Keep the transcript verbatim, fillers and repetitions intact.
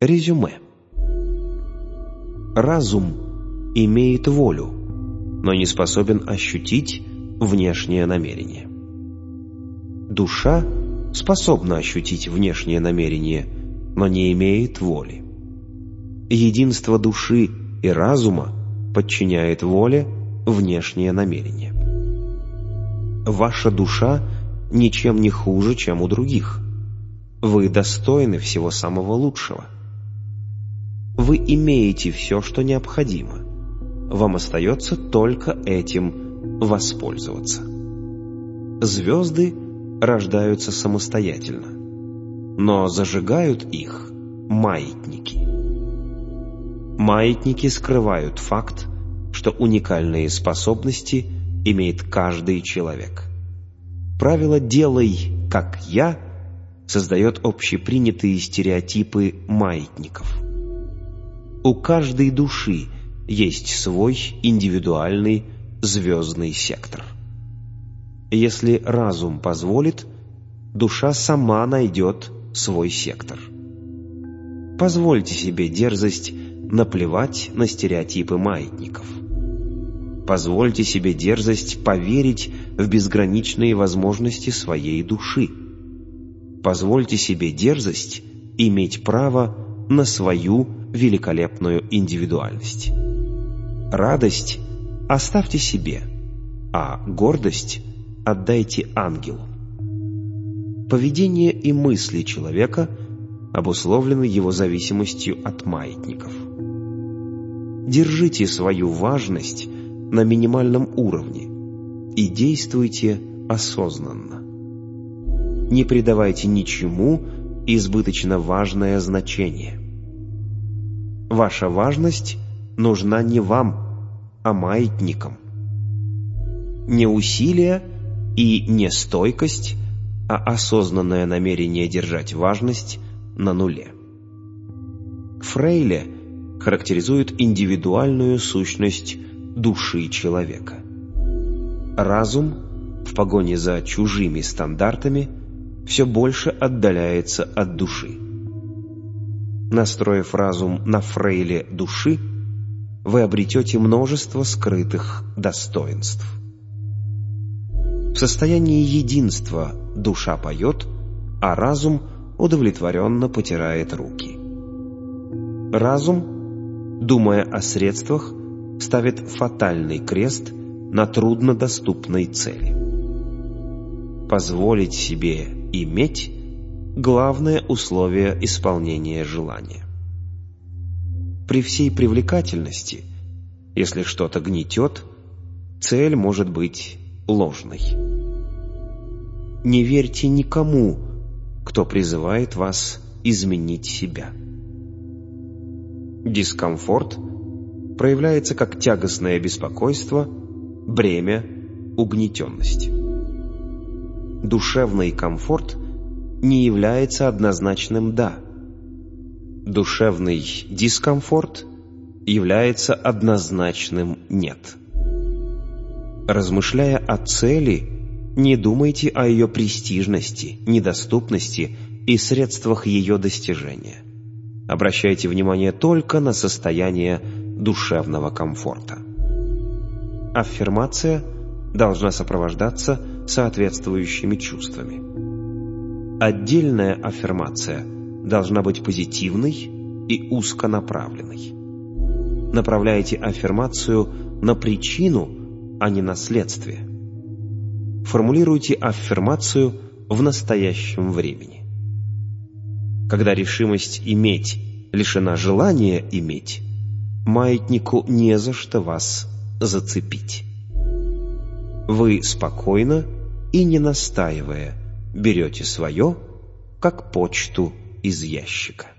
Резюме. Разум имеет волю, но не способен ощутить внешнее намерение. Душа способна ощутить внешнее намерение, но не имеет воли. Единство души и разума подчиняет воле внешнее намерение. Ваша душа ничем не хуже, чем у других. Вы достойны всего самого лучшего. Вы имеете все, что необходимо. Вам остается только этим воспользоваться. Звезды рождаются самостоятельно, но зажигают их маятники. Маятники скрывают факт, что уникальные способности имеет каждый человек. Правило «делай, как я» создает общепринятые стереотипы маятников. У каждой души есть свой индивидуальный звездный сектор. Если разум позволит, душа сама найдет свой сектор. Позвольте себе дерзость наплевать на стереотипы маятников. Позвольте себе дерзость поверить в безграничные возможности своей души. Позвольте себе дерзость иметь право на свою великолепную индивидуальность. Радость оставьте себе, а гордость отдайте ангелу. Поведение и мысли человека обусловлены его зависимостью от маятников. Держите свою важность на минимальном уровне и действуйте осознанно. Не придавайте ничему избыточно важное значение. Ваша важность нужна не вам, а маятникам. Не усилие и не стойкость, а осознанное намерение держать важность на нуле. Фрейле характеризует индивидуальную сущность души человека. Разум в погоне за чужими стандартами все больше отдаляется от души. Настроив разум на фрейле души, вы обретете множество скрытых достоинств. В состоянии единства душа поет, а разум удовлетворенно потирает руки. Разум, думая о средствах, ставит фатальный крест на труднодоступной цели. Позволить себе иметь – главное условие исполнения желания. При всей привлекательности, если что-то гнетет, цель может быть ложной. Не верьте никому, кто призывает вас изменить себя. Дискомфорт проявляется как тягостное беспокойство, бремя, угнетенность. Душевный комфорт не является однозначным «да». Душевный дискомфорт является однозначным «нет». Размышляя о цели, не думайте о ее престижности, недоступности и средствах ее достижения. Обращайте внимание только на состояние душевного комфорта. Аффирмация должна сопровождаться соответствующими чувствами. Отдельная аффирмация должна быть позитивной и узконаправленной. Направляйте аффирмацию на причину, а не на следствие. Формулируйте аффирмацию в настоящем времени. Когда решимость иметь лишена желания иметь, маятнику не за что вас зацепить. Вы спокойно и не настаивая берете свое, как почту из ящика.